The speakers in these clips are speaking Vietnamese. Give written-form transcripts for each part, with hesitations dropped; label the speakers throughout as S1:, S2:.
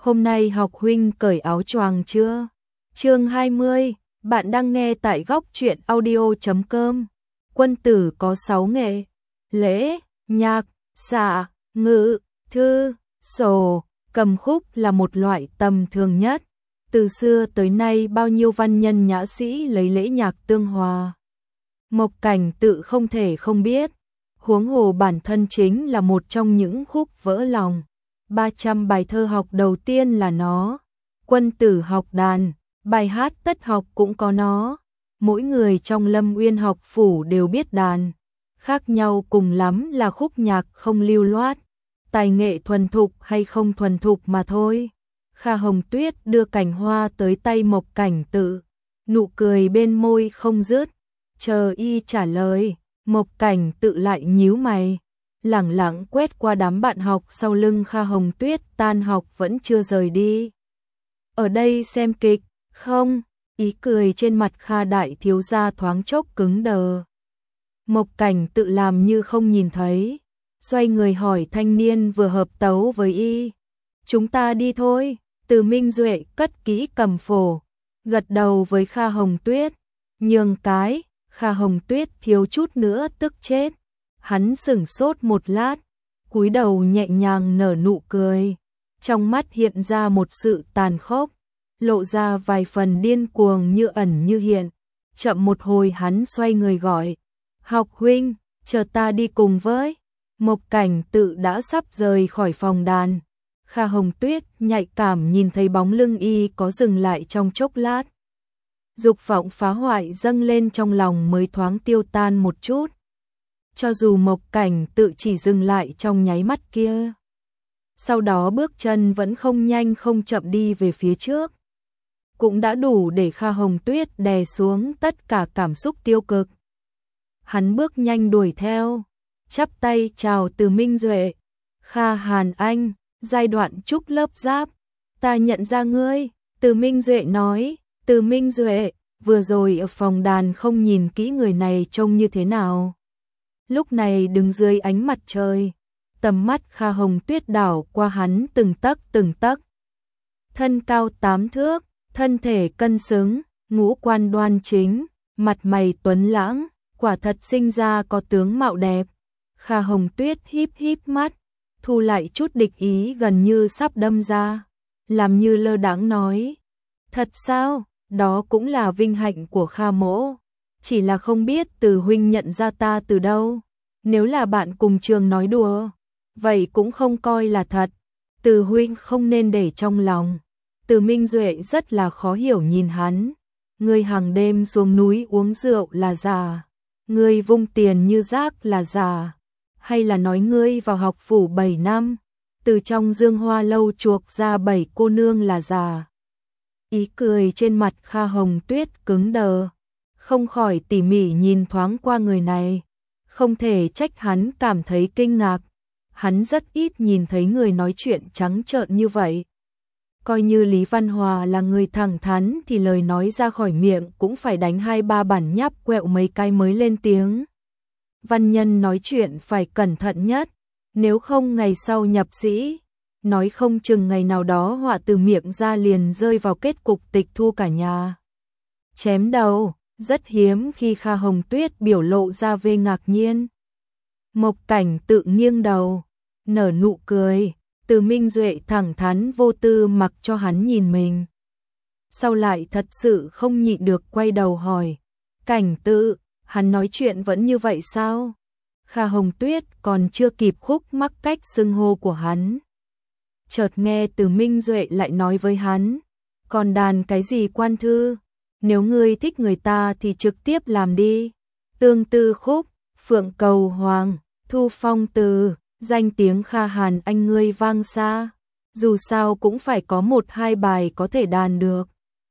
S1: Hôm nay học huynh cởi áo choàng chưa? Chương 20, bạn đang nghe tại góc truyện audio.com. Quân tử có 6 nghệ: lễ, nhạc, xạ, ngữ, thư, sổ. Cầm khúc là một loại tầm thường nhất. Từ xưa tới nay bao nhiêu văn nhân nhã sĩ lấy lễ nhạc tương hòa. Mộc Cảnh Tự không thể không biết, huống hồ bản thân chính là một trong những khúc vỡ lòng. 300 bài thơ học đầu tiên là nó. Quân tử học đàn, bài hát tất học cũng có nó. Mỗi người trong Lâm Uyên học phủ đều biết đàn. Khác nhau cùng lắm là khúc nhạc không lưu loát, tài nghệ thuần thục hay không thuần thục mà thôi. Kha Hồng Tuyết đưa cành hoa tới tay Mộc Cảnh Tự, nụ cười bên môi không dứt. Chờ y trả lời, Mộc Cảnh Tự lại nhíu mày, lẳng lặng quét qua đám bạn học sau lưng Kha Hồng Tuyết tan học vẫn chưa rời đi. Ở đây xem kịch, không? Ý cười trên mặt Kha đại thiếu gia thoáng chốc cứng đờ. Mộc Cảnh Tự làm như không nhìn thấy, xoay người hỏi thanh niên vừa hợp tấu với y. Chúng ta đi thôi. Từ Minh Duệ cất kỹ cầm phổ, gật đầu với Kha Hồng Tuyết, nhường cái. Kha Hồng Tuyết thiếu chút nữa tức chết. Hắn sững sốt một lát, cúi đầu nhẹ nhàng nở nụ cười, trong mắt hiện ra một sự tàn khốc, lộ ra vài phần điên cuồng như ẩn như hiện. Chậm một hồi hắn xoay người gọi, học huynh, chờ ta đi cùng với. Mộc Cảnh Tự đã sắp rời khỏi phòng đàn. Kha Hồng Tuyết nhạy cảm nhìn thấy bóng lưng y có dừng lại trong chốc lát. Dục vọng phá hoại dâng lên trong lòng mới thoáng tiêu tan một chút. Cho dù Mộc Cảnh Tự chỉ dừng lại trong nháy mắt kia, sau đó bước chân vẫn không nhanh không chậm đi về phía trước, cũng đã đủ để Kha Hồng Tuyết đè xuống tất cả cảm xúc tiêu cực. Hắn bước nhanh đuổi theo, chắp tay chào Từ Minh Duệ. Kha Hàn Anh, giai đoạn trúc lớp giáp, ta nhận ra ngươi. Từ Minh Duệ nói. Từ Minh Duệ, vừa rồi ở phòng đàn không nhìn kỹ người này trông như thế nào. Lúc này đứng dưới ánh mặt trời, tầm mắt Kha Hồng Tuyết đảo qua hắn từng tấc. Thân cao 8 thước, thân thể cân xứng, ngũ quan đoan chính, mặt mày tuấn lãng, quả thật sinh ra có tướng mạo đẹp. Kha Hồng Tuyết híp mắt, thu lại chút địch ý gần như sắp đâm ra, làm như lơ đãng nói. Thật sao? Đó cũng là vinh hạnh của Kha mỗ, chỉ là không biết Từ huynh nhận ra ta từ đâu. Nếu là bạn cùng trường nói đùa, vậy cũng không coi là thật. Từ huynh không nên để trong lòng. Từ Minh Duệ rất là khó hiểu nhìn hắn. Ngươi hàng đêm xuống núi uống rượu là giả, ngươi vung tiền như rác là giả, hay là nói ngươi vào học phủ 7 năm, từ trong Dương Hoa lâu chuộc ra 7 cô nương là giả? Ý cười trên mặt Kha Hồng Tuyết cứng đờ, không khỏi tỉ mỉ nhìn thoáng qua người này. Không thể trách hắn cảm thấy kinh ngạc, hắn rất ít nhìn thấy người nói chuyện trắng trợn như vậy. Coi như Lý Văn Hòa là người thẳng thắn thì lời nói ra khỏi miệng cũng phải đánh 2-3 bản nháp quẹo mấy cái mới lên tiếng. Văn nhân nói chuyện phải cẩn thận nhất, nếu không ngày sau nhập sĩ, nói không chừng ngày nào đó họa từ miệng ra liền rơi vào kết cục tịch thu cả nhà. Chém đầu, rất hiếm khi Kha Hồng Tuyết biểu lộ ra vẻ ngạc nhiên. Mộc Cảnh Tự nghiêng đầu, nở nụ cười. Từ Minh Duệ thẳng thắn vô tư mặc cho hắn nhìn mình. Sau lại thật sự không nhịn được quay đầu hỏi, Cảnh Tự, hắn nói chuyện vẫn như vậy sao? Kha Hồng Tuyết còn chưa kịp khúc mắc cách xưng hô của hắn, chợt nghe Từ Minh Duệ lại nói với hắn, còn đàn cái gì quan thư, nếu ngươi thích người ta thì trực tiếp làm đi. Tương Tư khúc, Phượng Cầu Hoàng, Thu Phong Từ, danh tiếng Kha Hàn Anh ngươi vang xa, dù sao cũng phải có 1-2 bài có thể đàn được.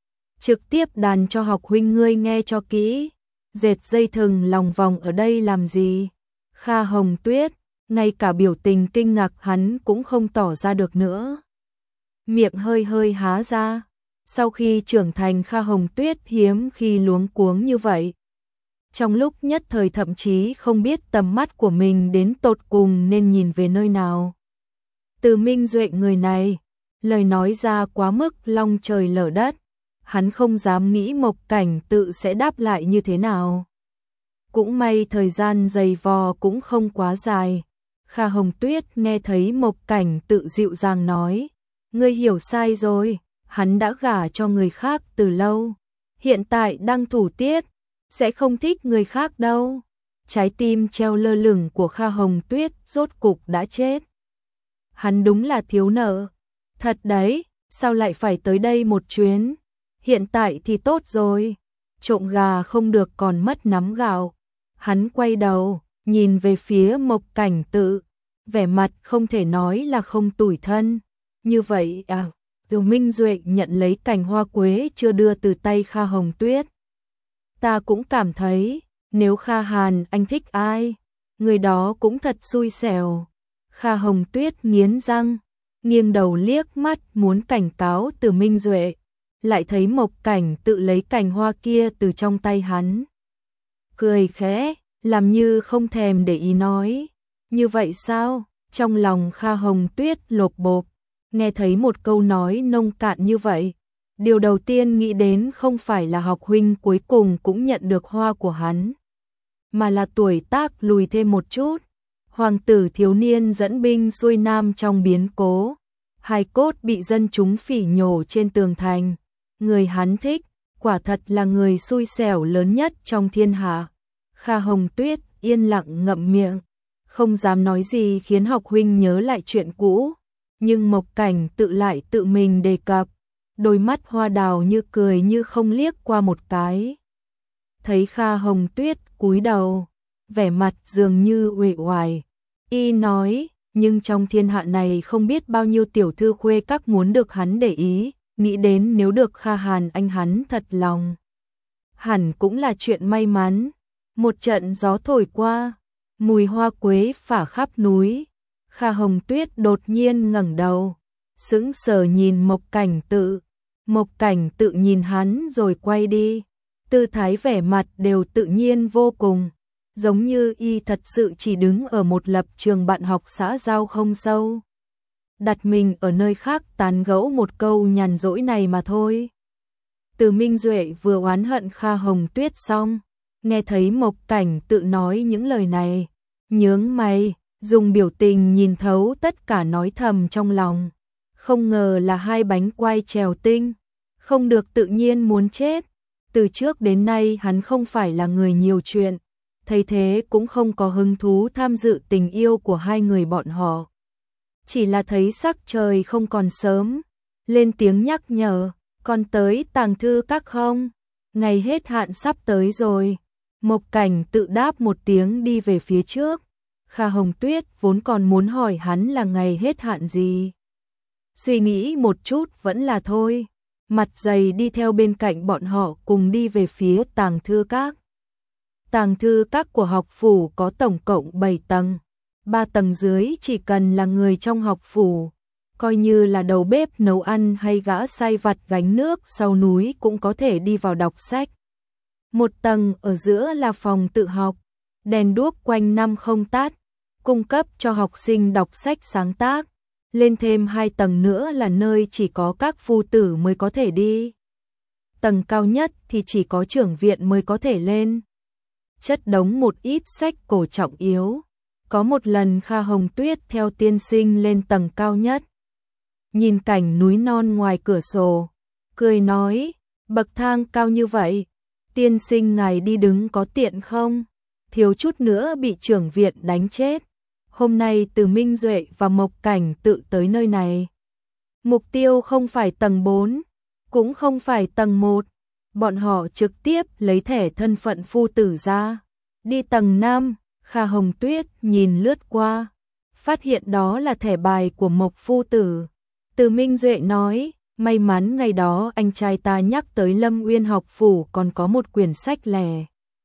S1: Trực tiếp đàn cho học huynh ngươi nghe cho kỹ, dệt dây thừng lòng vòng ở đây làm gì? Kha Hồng Tuyết, ngay cả biểu tình kinh ngạc hắn cũng không tỏ ra được nữa. Miệng hơi há ra, sau khi trưởng thành Kha Hồng Tuyết hiếm khi luống cuống như vậy. Trong lúc nhất thời thậm chí không biết tầm mắt của mình đến tột cùng nên nhìn về nơi nào. Từ Minh Duệ người này, lời nói ra quá mức long trời lở đất, hắn không dám nghĩ Mộc Cảnh Tự sẽ đáp lại như thế nào. Cũng may thời gian giày vò cũng không quá dài. Kha Hồng Tuyết nghe thấy Mộc Cảnh Tự dịu dàng nói, ngươi hiểu sai rồi, hắn đã gả cho người khác từ lâu, hiện tại đang thủ tiết, sẽ không thích người khác đâu. Trái tim treo lơ lửng của Kha Hồng Tuyết rốt cục đã chết. Hắn đúng là thiếu nợ. Thật đấy, sao lại phải tới đây một chuyến? Hiện tại thì tốt rồi. Trộm gà không được còn mất nắm gạo. Hắn quay đầu, nhìn về phía Mộc Cảnh Tự, vẻ mặt không thể nói là không tủi thân. Như vậy à, Từ Minh Duệ nhận lấy cành hoa quế chưa đưa từ tay Kha Hồng Tuyết. Ta cũng cảm thấy, nếu Kha Hàn anh thích ai, người đó cũng thật xui xẻo. Kha Hồng Tuyết nghiến răng, nghiêng đầu liếc mắt muốn cảnh cáo Từ Minh Duệ, lại thấy Mộc Cảnh Tự lấy cành hoa kia từ trong tay hắn. Cười khẽ, làm như không thèm để ý nói, như vậy sao? Trong lòng Kha Hồng Tuyết lột bột, nghe thấy một câu nói nông cạn như vậy. Điều đầu tiên nghĩ đến không phải là học huynh cuối cùng cũng nhận được hoa của hắn, mà là tuổi tác lùi thêm một chút. Hoàng tử thiếu niên dẫn binh xuôi nam trong biến cố, hài cốt bị dân chúng phỉ nhổ trên tường thành. Người hắn thích, quả thật là người xui xẻo lớn nhất trong thiên hạ. Kha Hồng Tuyết yên lặng ngậm miệng, không dám nói gì khiến học huynh nhớ lại chuyện cũ. Nhưng Mộc Cảnh Tự lại tự mình đề cập, đôi mắt hoa đào như cười như không liếc qua một cái. Thấy Kha Hồng Tuyết cúi đầu, vẻ mặt dường như uể oải, y nói, nhưng trong thiên hạ này không biết bao nhiêu tiểu thư khuê các muốn được hắn để ý, nghĩ đến nếu được Kha Hàn anh hắn thật lòng, hẳn cũng là chuyện may mắn. Một trận gió thổi qua, mùi hoa quế phả khắp núi. Kha Hồng Tuyết đột nhiên ngẩng đầu, sững sờ nhìn Mộc Cảnh Tự. Mộc Cảnh Tự nhìn hắn rồi quay đi, tư thái vẻ mặt đều tự nhiên vô cùng, giống như y thật sự chỉ đứng ở một lập trường bạn học xã giao không sâu, đặt mình ở nơi khác tán gẫu một câu nhàn rỗi này mà thôi. Từ Minh Duệ vừa oán hận Kha Hồng Tuyết xong, nghe thấy Mộc Cảnh Tự nói những lời này, nhướng mày, dùng biểu tình nhìn thấu tất cả nói thầm trong lòng. Không ngờ là hai bánh quai trèo tinh, không được tự nhiên muốn chết. Từ trước đến nay hắn không phải là người nhiều chuyện, thấy thế cũng không có hứng thú tham dự tình yêu của hai người bọn họ. Chỉ là thấy sắc trời không còn sớm, lên tiếng nhắc nhở, còn tới Tàng Thư Các không? Ngày hết hạn sắp tới rồi. Mộc Cảnh Tự đáp một tiếng đi về phía trước. Kha Hồng Tuyết vốn còn muốn hỏi hắn là ngày hết hạn gì. Suy nghĩ một chút vẫn là thôi. Mặt dày đi theo bên cạnh bọn họ cùng đi về phía Tàng Thư Các. Tàng Thư Các của học phủ có tổng cộng 7 tầng. 3 tầng dưới chỉ cần là người trong học phủ, coi như là đầu bếp nấu ăn hay gã sai vặt gánh nước sau núi cũng có thể đi vào đọc sách. Một tầng ở giữa là phòng tự học, đèn đuốc quanh năm không tắt, cung cấp cho học sinh đọc sách sáng tác. Lên thêm 2 tầng nữa là nơi chỉ có các phu tử mới có thể đi. Tầng cao nhất thì chỉ có trưởng viện mới có thể lên. Chất đống một ít sách cổ trọng yếu. Có một lần Kha Hồng Tuyết theo tiên sinh lên tầng cao nhất, nhìn cảnh núi non ngoài cửa sổ, cười nói, bậc thang cao như vậy, tiên sinh ngài đi đứng có tiện không? Thiếu chút nữa bị trưởng viện đánh chết. Hôm nay Từ Minh Duệ và Mộc Cảnh Tự tới nơi này. Mục tiêu không phải tầng 4, cũng không phải tầng 1. Bọn họ trực tiếp lấy thẻ thân phận phu tử ra. Đi tầng 5, Kha Hồng Tuyết nhìn lướt qua, phát hiện đó là thẻ bài của Mộc phu tử. Từ Minh Duệ nói, may mắn ngày đó anh trai ta nhắc tới Lâm Uyên học phủ còn có một quyển sách lẻ.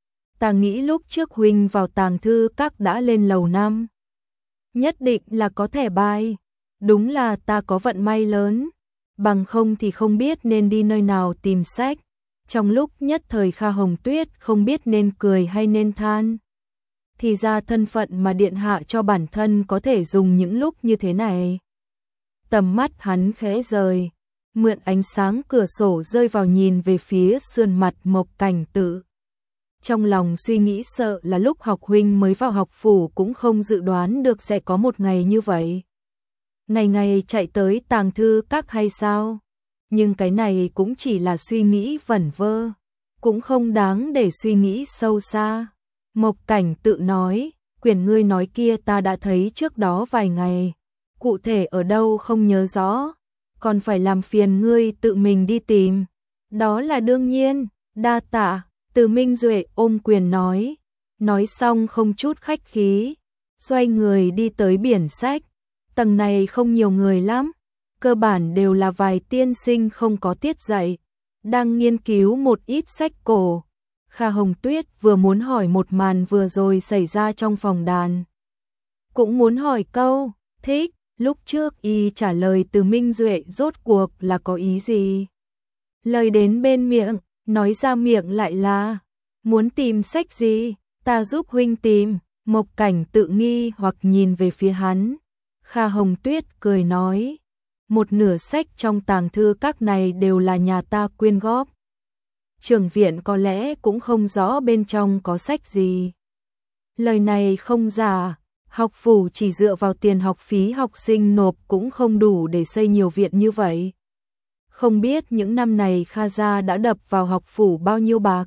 S1: Ta nghĩ lúc trước huynh vào Tàng Thư Các đã lên lầu 5. Nhất định là có thẻ bài. Đúng là ta có vận may lớn, bằng không thì không biết nên đi nơi nào tìm sách. Trong lúc nhất thời Kha Hồng Tuyết không biết nên cười hay nên than. Thì ra thân phận mà điện hạ cho bản thân có thể dùng những lúc như thế này. tầm mắt hắn khẽ rời, mượn ánh sáng cửa sổ rơi vào nhìn về phía sườn mặt Mộc Cảnh Tự. Trong lòng suy nghĩ sợ là lúc học huynh mới vào học phủ cũng không dự đoán được sẽ có một ngày như vậy. Ngày ngày chạy tới tàng thư các hay sao? Nhưng cái này cũng chỉ là suy nghĩ vẩn vơ, cũng không đáng để suy nghĩ sâu xa. Mộc Cảnh Tự nói, quyển ngươi nói kia ta đã thấy trước đó vài ngày, cụ thể ở đâu không nhớ rõ, còn phải làm phiền ngươi tự mình đi tìm. Đó là đương nhiên, đa tạ. Từ Minh Duệ ôm quyền nói xong không chút khách khí, xoay người đi tới biển sách. Tầng này không nhiều người lắm, cơ bản đều là vài tiên sinh không có tiết dạy, đang nghiên cứu một ít sách cổ. Kha Hồng Tuyết vừa muốn hỏi một màn vừa rồi xảy ra trong phòng đàn, cũng muốn hỏi câu, thích, lúc trước y trả lời Từ Minh Duệ rốt cuộc là có ý gì. Lời đến bên miệng, nói ra miệng lại là, muốn tìm sách gì, ta giúp huynh tìm. Mộc Cảnh Tự nghi hoặc nhìn về phía hắn. Kha Hồng Tuyết cười nói, một nửa sách trong tàng thư các này đều là nhà ta quyên góp. Trưởng viện có lẽ cũng không rõ bên trong có sách gì. Lời này không giả, học phủ chỉ dựa vào tiền học phí học sinh nộp cũng không đủ để xây nhiều viện như vậy. Không biết những năm này Kha gia đã đập vào học phủ bao nhiêu bạc.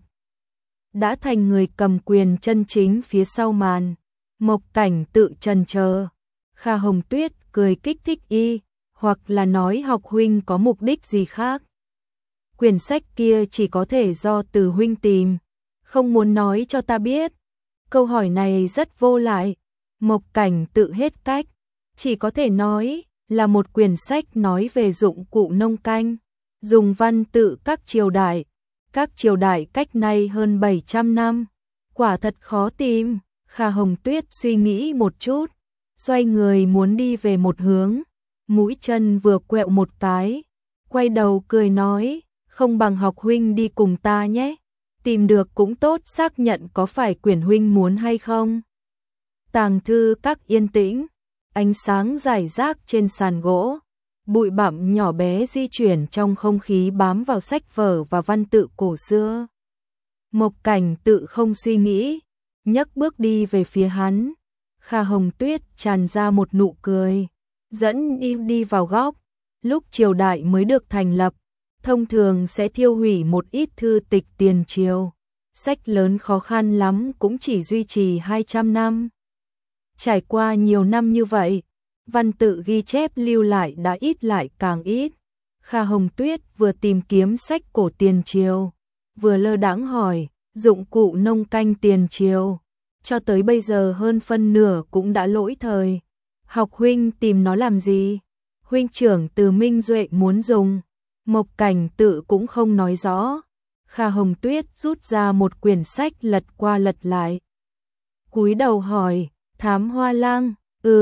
S1: Đã thành người cầm quyền chân chính phía sau màn. Mộc Cảnh Tự chần chờ. Kha Hồng Tuyết cười kích thích y, hoặc là nói học huynh có mục đích gì khác. Quyển sách kia chỉ có thể do Từ huynh tìm, không muốn nói cho ta biết. Câu hỏi này rất vô lại. Mộc Cảnh Tự hết cách, chỉ có thể nói là một quyển sách nói về dụng cụ nông canh, dùng văn tự các triều đại cách nay hơn 700 năm, quả thật khó tìm. Kha Hồng Tuyết suy nghĩ một chút, xoay người muốn đi về một hướng, mũi chân vừa quẹo một cái, quay đầu cười nói, không bằng học huynh đi cùng ta nhé, tìm được cũng tốt, xác nhận có phải quyển huynh muốn hay không. Tàng thư các yên tĩnh, ánh sáng rải rác trên sàn gỗ, bụi bặm nhỏ bé di chuyển trong không khí bám vào sách vở và văn tự cổ xưa. Mộc Cảnh Tự không suy nghĩ, nhấc bước đi về phía hắn. Kha Hồng Tuyết tràn ra một nụ cười, dẫn đi vào góc. Lúc triều đại mới được thành lập, thông thường sẽ thiêu hủy một ít thư tịch tiền triều. Sách lớn khó khăn lắm cũng chỉ duy trì 200 năm. Trải qua nhiều năm như vậy, văn tự ghi chép lưu lại đã ít lại càng ít. Kha Hồng Tuyết vừa tìm kiếm sách cổ tiền triều, vừa lơ đãng hỏi, dụng cụ nông canh tiền triều, cho tới bây giờ hơn phân nửa cũng đã lỗi thời. Học huynh tìm nó làm gì? Huynh trưởng Từ Minh Duệ muốn dùng. Mộc Cảnh Tự cũng không nói rõ. Kha Hồng Tuyết rút ra một quyển sách lật qua lật lại. Cúi đầu hỏi, Thám Hoa Lang?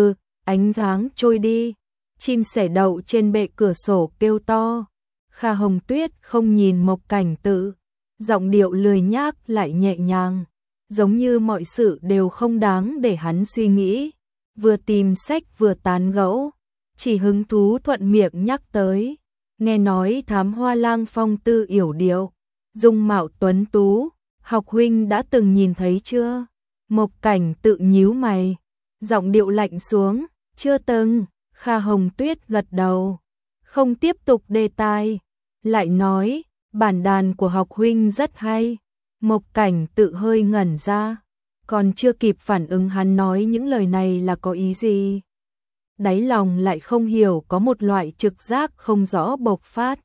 S1: Ánh tháng trôi đi, chim sẻ đậu trên bệ cửa sổ kêu to. Kha Hồng Tuyết không nhìn Mộc Cảnh Tự, giọng điệu lười nhác lại nhẹ nhàng, giống như mọi sự đều không đáng để hắn suy nghĩ. Vừa tìm sách vừa tán gẫu, chỉ hứng thú thuận miệng nhắc tới. Nghe nói Thám Hoa Lang phong tư yểu điệu, dung mạo tuấn tú, học huynh đã từng nhìn thấy chưa? Mộc Cảnh Tự nhíu mày, giọng điệu lạnh xuống, chưa từng. Kha Hồng Tuyết gật đầu, không tiếp tục đề tài, lại nói, bản đàn của học huynh rất hay. Mộc Cảnh Tự hơi ngẩn ra, còn chưa kịp phản ứng hắn nói những lời này là có ý gì. Đáy lòng lại không hiểu có một loại trực giác không rõ bộc phát.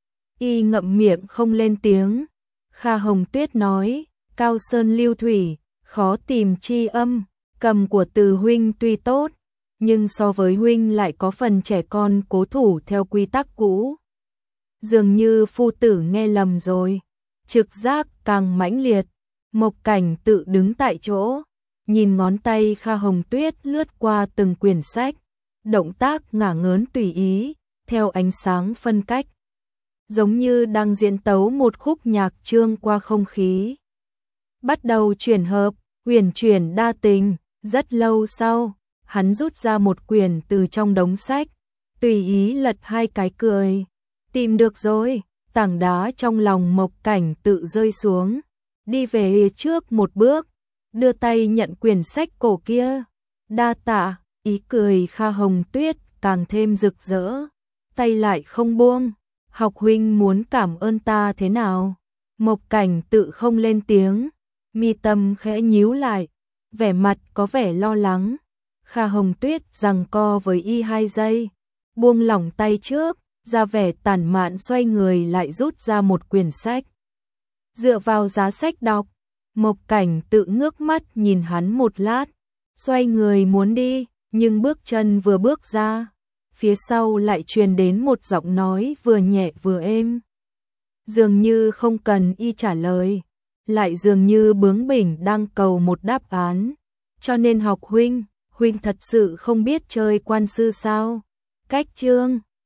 S1: Y ngậm miệng không lên tiếng. Kha Hồng Tuyết nói, cao sơn lưu thủy, khó tìm chi âm, cầm của Từ huynh tuy tốt, nhưng so với huynh lại có phần trẻ con cố thủ theo quy tắc cũ. Dường như phu tử nghe lầm rồi. Trực giác càng mãnh liệt. Mộc Cảnh Tự đứng tại chỗ, nhìn ngón tay Kha Hồng Tuyết lướt qua từng quyển sách, động tác ngả ngớn tùy ý, theo ánh sáng phân cách, giống như đang diễn tấu một khúc nhạc chương qua không khí. Bắt đầu chuyển hợp, uyển chuyển đa tình. Rất lâu sau, hắn rút ra một quyển từ trong đống sách, tùy ý lật 2 cái cười. Tìm được rồi, tảng đá trong lòng Mộc Cảnh Tự rơi xuống, đi về trước một bước, đưa tay nhận quyển sách cổ kia. Đa tạ, ý cười Kha Hồng Tuyết càng thêm rực rỡ, tay lại không buông. Học huynh muốn cảm ơn ta thế nào? Mộc Cảnh Tự không lên tiếng, mi tâm khẽ nhíu lại, vẻ mặt có vẻ lo lắng. Kha Hồng Tuyết giằng co với y 2 giây, buông lỏng tay trước, ra vẻ tản mạn xoay người lại rút ra một quyển sách. Dựa vào giá sách đọc, Mộc Cảnh Tự ngước mắt nhìn hắn một lát, xoay người muốn đi, nhưng bước chân vừa bước ra, phía sau lại truyền đến một giọng nói vừa nhẹ vừa êm. Dường như không cần y trả lời, lại dường như bướng bỉnh đang cầu một đáp án. Cho nên Học huynh thật sự không biết chơi quan sư sao? Cách chương